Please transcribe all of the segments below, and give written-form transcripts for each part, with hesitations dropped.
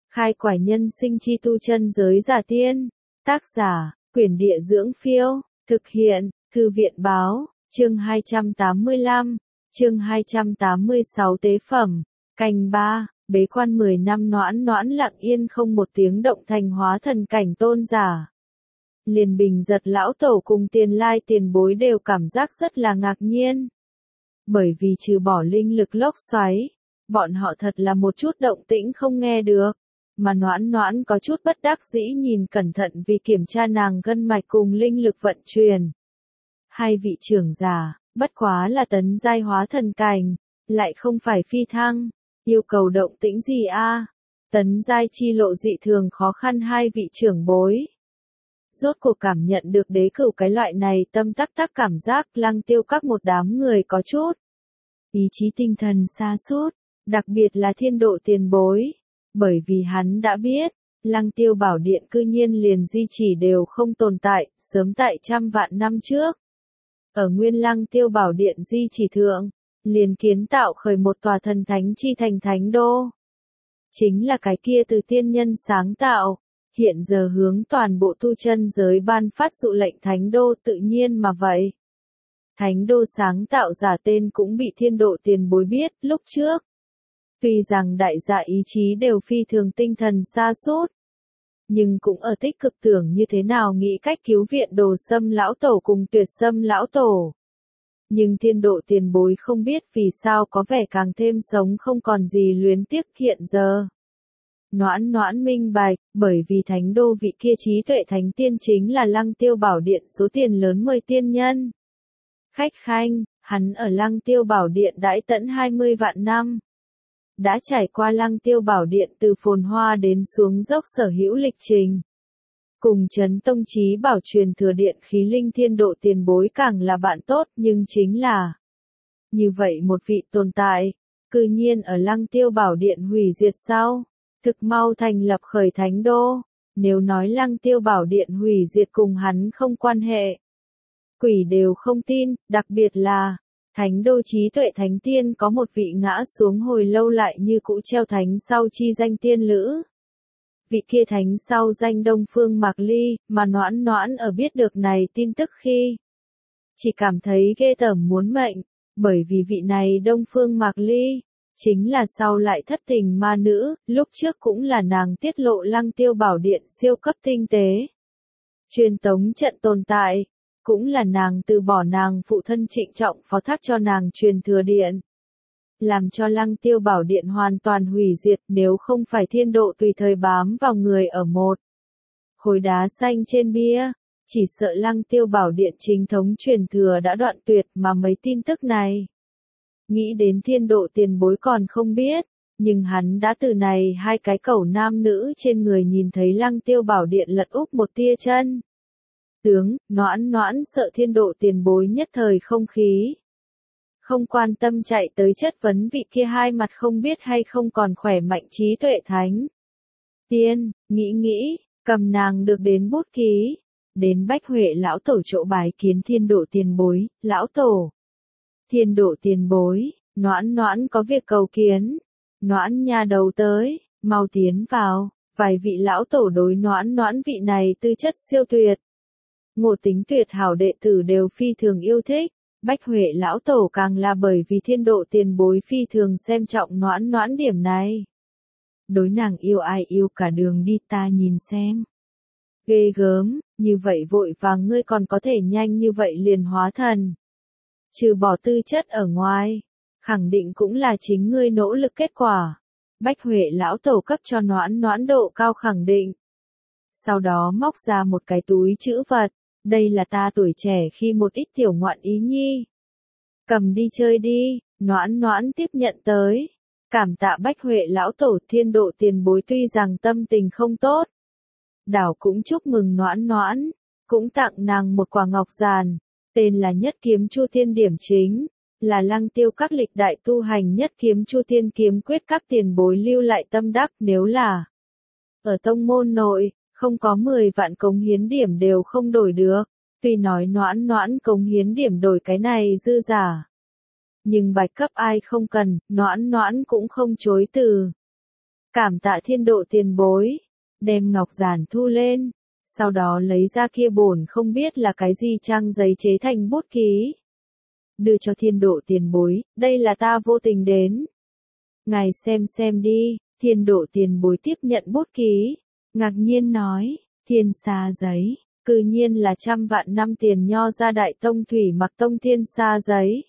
Khai quải nhân sinh chi tu chân giới giả tiên. Tác giả, Quyển Địa Dưỡng Phiêu. Thực hiện, Thư viện Báo. Chương 285. Chương 286 Tế phẩm. Canh 3. Bế quan 10 năm Noãn Noãn lặng yên không một tiếng động thành hóa thần cảnh tôn giả. Liền Bình Giật lão tổ cùng Tiền Lai tiền bối đều cảm giác rất là ngạc nhiên. Bởi vì trừ bỏ linh lực lốc xoáy, bọn họ thật là một chút động tĩnh không nghe được. Mà Noãn Noãn có chút bất đắc dĩ nhìn cẩn thận vì kiểm tra nàng gân mạch cùng linh lực vận chuyển. Hai vị trưởng giả, bất quá là tấn giai hóa thần cảnh, lại không phải phi thăng, yêu cầu động tĩnh gì a? Tấn giai chi lộ dị thường khó khăn hai vị trưởng bối. Rốt cuộc cảm nhận được đế cửu cái loại này tâm tắc tắc cảm giác Lăng Tiêu các một đám người có chút ý chí tinh thần sa sút, đặc biệt là Thiên Độ tiền bối. Bởi vì hắn đã biết, Lăng Tiêu bảo điện cư nhiên liền di chỉ đều không tồn tại, sớm tại trăm vạn năm trước. Ở nguyên Lăng Tiêu bảo điện di chỉ thượng, liền kiến tạo khởi một tòa thần thánh chi thành thánh đô. Chính là cái kia từ tiên nhân sáng tạo, hiện giờ hướng toàn bộ tu chân giới ban phát dụ lệnh thánh đô tự nhiên mà vậy. Thánh đô sáng tạo giả tên cũng bị Thiên Độ tiền bối biết lúc trước. Tuy rằng đại dạ ý chí đều phi thường tinh thần sa sút, nhưng cũng ở tích cực tưởng như thế nào nghĩ cách cứu viện Đồ Sâm lão tổ cùng Tuyệt Sâm lão tổ. Nhưng Thiên Độ tiền bối không biết vì sao có vẻ càng thêm sống không còn gì luyến tiếc hiện giờ. Noãn Noãn minh bạch, bởi vì thánh đô vị kia trí tuệ thánh tiên chính là Lăng Tiêu bảo điện số tiền lớn mời tiên nhân. Khách khanh, hắn ở Lăng Tiêu bảo điện đãi tận 20 vạn năm. Đã trải qua Lăng Tiêu bảo điện từ phồn hoa đến xuống dốc sở hữu lịch trình. Cùng Chấn Tông Chí bảo truyền thừa điện khí linh Thiên Độ tiền bối càng là bạn tốt, nhưng chính là như vậy một vị tồn tại, cư nhiên ở Lăng Tiêu bảo điện hủy diệt sau, thực mau thành lập khởi thánh đô. Nếu nói Lăng Tiêu bảo điện hủy diệt cùng hắn không quan hệ, quỷ đều không tin, đặc biệt là Thánh đô trí tuệ thánh tiên có một vị ngã xuống hồi lâu lại như cũ treo thánh sau chi danh tiên lữ. Vị kia thánh sau danh Đông Phương Mạc Ly, mà Noãn Noãn ở biết được này tin tức khi chỉ cảm thấy ghê tởm muốn mệnh, bởi vì vị này Đông Phương Mạc Ly chính là sau lại thất tình ma nữ, lúc trước cũng là nàng tiết lộ Lăng Tiêu bảo điện siêu cấp tinh tế truyền tống trận tồn tại. Cũng là nàng từ bỏ nàng phụ thân trịnh trọng phó thác cho nàng truyền thừa điện. Làm cho Lăng Tiêu bảo điện hoàn toàn hủy diệt nếu không phải Thiên Độ tùy thời bám vào người ở một khối đá xanh trên bia. Chỉ sợ Lăng Tiêu bảo điện chính thống truyền thừa đã đoạn tuyệt mà mấy tin tức này. Nghĩ đến Thiên Độ tiền bối còn không biết, nhưng hắn đã từ này hai cái cẩu nam nữ trên người nhìn thấy Lăng Tiêu bảo điện lật úp một tia chân. Tướng, Noãn Noãn sợ Thiên Độ tiền bối nhất thời không khí. Không quan tâm chạy tới chất vấn vị kia hai mặt không biết hay không còn khỏe mạnh trí tuệ thánh tiên, nghĩ, cầm nàng được đến bút ký. Đến Bách Huệ lão tổ chỗ bái kiến Thiên Độ tiền bối, lão tổ. Thiên Độ tiền bối, Noãn Noãn có việc cầu kiến. Noãn nha đầu tới, mau tiến vào. Vài vị lão tổ đối Noãn Noãn vị này tư chất siêu tuyệt, ngộ tính tuyệt hảo đệ tử đều phi thường yêu thích. Bách Huệ lão tổ càng là bởi vì Thiên Độ tiền bối phi thường xem trọng Noãn Noãn điểm này. Đối nàng yêu ai yêu cả đường đi ta nhìn xem. Ghê gớm, như vậy vội vàng ngươi còn có thể nhanh như vậy liền hóa thần. Trừ bỏ tư chất ở ngoài, khẳng định cũng là chính ngươi nỗ lực kết quả. Bách Huệ lão tổ cấp cho Noãn Noãn độ cao khẳng định. Sau đó móc ra một cái túi trữ vật. Đây là ta tuổi trẻ khi một ít tiểu ngoạn ý nhi. Cầm đi chơi đi, Noãn Noãn tiếp nhận tới. Cảm tạ Bách Huệ lão tổ. Thiên Độ tiền bối tuy rằng tâm tình không tốt, đảo cũng chúc mừng Noãn Noãn, cũng tặng nàng một quả ngọc giàn, tên là Nhất Kiếm Chu Thiên điểm chính, là Lăng Tiêu các lịch đại tu hành Nhất Kiếm Chu Thiên kiếm quyết các tiền bối lưu lại tâm đắc. Nếu là ở tông môn nội, không có 10 vạn cống hiến điểm đều không đổi được. Tuy nói Noãn Noãn cống hiến điểm đổi cái này dư giả, nhưng bạch cấp ai không cần, Noãn Noãn cũng không chối từ. Cảm tạ thiên độ tiền bối, đem ngọc giản thu lên, sau đó lấy ra kia bổn không biết là cái gì trang giấy chế thành bút ký. Đưa cho thiên độ tiền bối, đây là ta vô tình đến. Ngài xem đi, thiên độ tiền bối tiếp nhận bút ký, ngạc nhiên nói, thiên sa giấy, cư nhiên là 100 vạn năm tiền Nho gia Đại Tông Thủy Mặc Tông thiên sa giấy.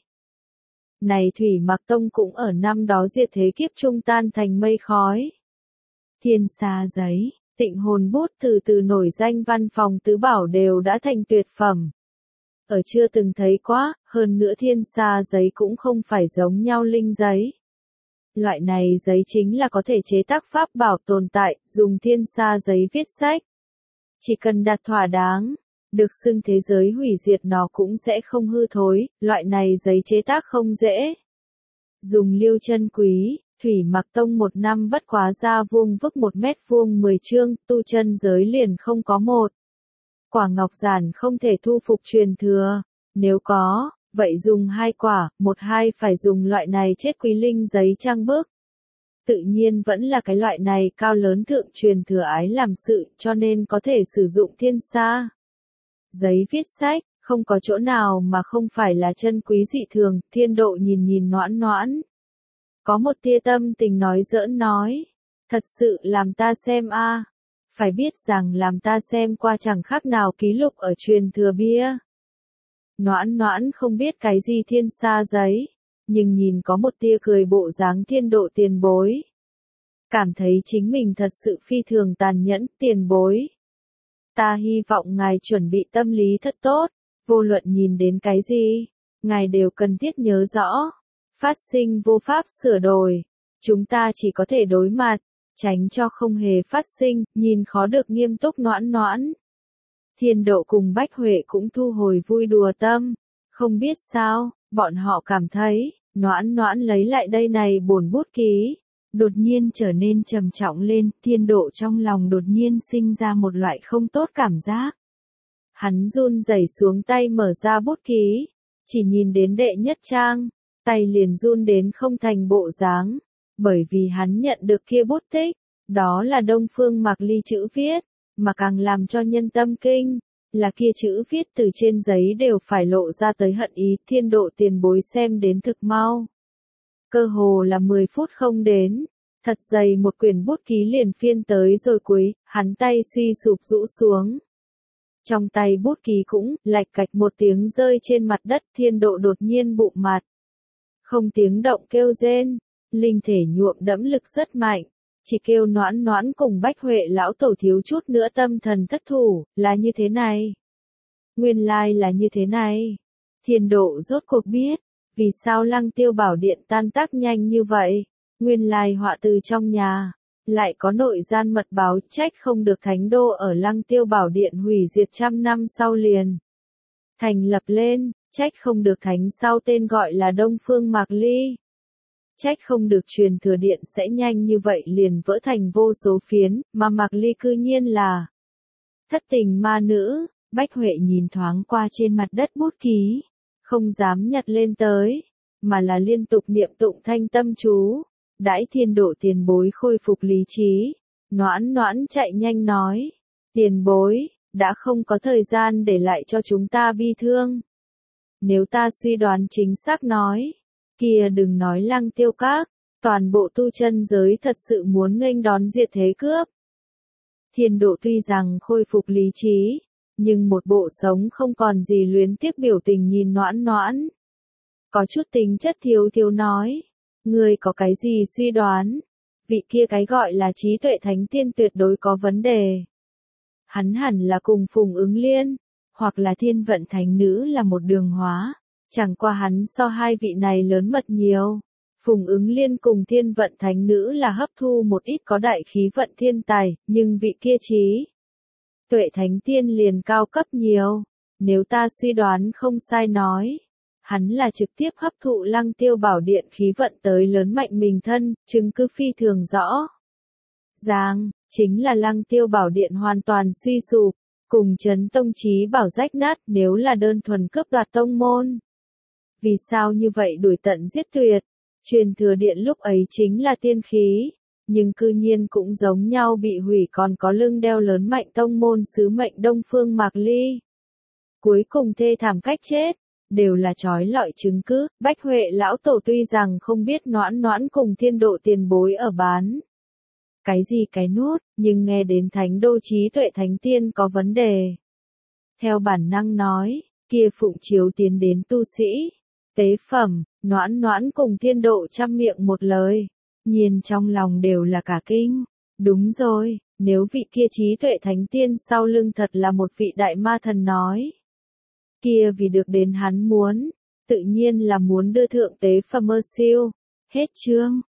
Này Thủy Mặc Tông cũng ở năm đó diệt thế kiếp trung tan thành mây khói. Thiên sa giấy, Tịnh Hồn bút từ từ nổi danh văn phòng tứ bảo đều đã thành tuyệt phẩm. Ở chưa từng thấy quá, hơn nữa thiên sa giấy cũng không phải giống nhau linh giấy. Loại này giấy chính là có thể chế tác pháp bảo tồn tại, dùng thiên sa giấy viết sách. Chỉ cần đặt thỏa đáng, được xưng thế giới hủy diệt nó cũng sẽ không hư thối, loại này giấy chế tác không dễ. Dùng liêu chân quý, Thủy Mặc Tông một năm bất quá ra vuông vức 1 mét vuông 10 chương, tu chân giới liền không có một. Quả ngọc giản không thể thu phục truyền thừa, nếu có, vậy dùng 2 quả, 1-2 phải dùng loại này chết quý linh giấy trang bức. Tự nhiên vẫn là cái loại này cao lớn thượng truyền thừa ái làm sự, cho nên có thể sử dụng thiên sa giấy viết sách, không có chỗ nào mà không phải là chân quý dị thường. Thiên độ nhìn Noãn Noãn, có một tia tâm tình nói giỡn nói, thật sự làm ta xem a, phải biết rằng làm ta xem qua chẳng khác nào ký lục ở truyền thừa bia. Noãn Noãn không biết cái gì thiên sa giấy, nhưng nhìn có một tia cười bộ dáng thiên độ tiền bối. Cảm thấy chính mình thật sự phi thường tàn nhẫn, tiền bối. Ta hy vọng ngài chuẩn bị tâm lý thật tốt, vô luận nhìn đến cái gì, ngài đều cần thiết nhớ rõ. Phát sinh vô pháp sửa đổi, chúng ta chỉ có thể đối mặt, tránh cho không hề phát sinh, nhìn khó được nghiêm túc Noãn Noãn. Thiên độ cùng Bách Huệ cũng thu hồi vui đùa tâm, không biết sao, bọn họ cảm thấy, Noãn Noãn lấy lại đây này bổn bút ký, đột nhiên trở nên trầm trọng lên, thiên độ trong lòng đột nhiên sinh ra một loại không tốt cảm giác. Hắn run rẩy xuống tay mở ra bút ký, chỉ nhìn đến đệ nhất trang, tay liền run đến không thành bộ dáng, bởi vì hắn nhận được kia bút tích, đó là Đông Phương Mạc Ly chữ viết, mà càng làm cho nhân tâm kinh, là kia chữ viết từ trên giấy đều phải lộ ra tới hận ý. Thiên độ tiền bối xem đến thực mau. Cơ hồ là 10 phút không đến, thật dày một quyển bút ký liền phiên tới rồi cuối, hắn tay suy sụp rũ xuống. Trong tay bút ký cũng, lạch cạch một tiếng rơi trên mặt đất. Thiên độ đột nhiên bụng mặt. Không tiếng động kêu rên, linh thể nhuộm đẫm lực rất mạnh. Chỉ kêu Noãn Noãn cùng Bách Huệ lão tổ thiếu chút nữa tâm thần thất thủ, là như thế này. Nguyên lai là như thế này. Thiên độ rốt cuộc biết, vì sao Lăng Tiêu Bảo Điện tan tác nhanh như vậy. Nguyên lai họa từ trong nhà, lại có nội gian mật báo, trách không được thánh đô ở Lăng Tiêu Bảo Điện hủy diệt 100 năm sau liền thành lập lên, trách không được thánh sau tên gọi là Đông Phương Mạc Ly. Trách không được truyền thừa điện sẽ nhanh như vậy liền vỡ thành vô số phiến, mà Mạc Ly cư nhiên là thất tình ma nữ. Bách Huệ nhìn thoáng qua trên mặt đất bút ký, không dám nhặt lên tới, mà là liên tục niệm tụng thanh tâm chú. Đãi thiên độ tiền bối khôi phục lý trí, Noãn Noãn chạy nhanh nói, tiền bối, đã không có thời gian để lại cho chúng ta bi thương. Nếu ta suy đoán chính xác nói, kia đừng nói Lăng Tiêu Các, toàn bộ tu chân giới thật sự muốn nghênh đón diệt thế cướp. Thiên độ tuy rằng khôi phục lý trí, nhưng một bộ sống không còn gì luyến tiếc biểu tình nhìn Noãn Noãn. Có chút tính chất thiếu nói, ngươi có cái gì suy đoán, vị kia cái gọi là trí tuệ thánh tiên tuyệt đối có vấn đề. Hắn hẳn là cùng Phùng Ứng Liên, hoặc là Thiên Vận Thánh Nữ là một đường hóa. Chẳng qua hắn so hai vị này lớn mật nhiều. Phùng Ứng Liên cùng Thiên Vận Thánh Nữ là hấp thu một ít có đại khí vận thiên tài, nhưng vị kia trí tuệ thánh tiên liền cao cấp nhiều. Nếu ta suy đoán không sai nói, hắn là trực tiếp hấp thụ Lăng Tiêu Bảo Điện khí vận tới lớn mạnh mình thân, chứng cứ phi thường rõ ràng, chính là Lăng Tiêu Bảo Điện hoàn toàn suy sụp, cùng Chấn Tông Chí Bảo rách nát. Nếu là đơn thuần cướp đoạt tông môn, vì sao như vậy đuổi tận giết tuyệt? Truyền thừa điện lúc ấy chính là tiên khí, nhưng cư nhiên cũng giống nhau bị hủy, còn có lưng đeo lớn mạnh tông môn sứ mệnh Đông Phương Mạc Ly. Cuối cùng thê thảm cách chết, đều là trói lọi chứng cứ. Bách Huệ lão tổ tuy rằng không biết Noãn Noãn cùng Thiên Độ tiền bối ở bán cái gì cái nút, nhưng nghe đến Thánh Đô trí tuệ thánh tiên có vấn đề. Theo bản năng nói, kia phụng chiếu tiến đến tu sĩ, tế phẩm, Noãn Noãn cùng Thiên Độ trăm miệng một lời, nhiên trong lòng đều là cả kinh. Đúng rồi, nếu vị kia trí tuệ thánh tiên sau lưng thật là một vị đại ma thần nói, kia vì được đến hắn muốn, tự nhiên là muốn đưa thượng tế phẩm siêu. Hết chương.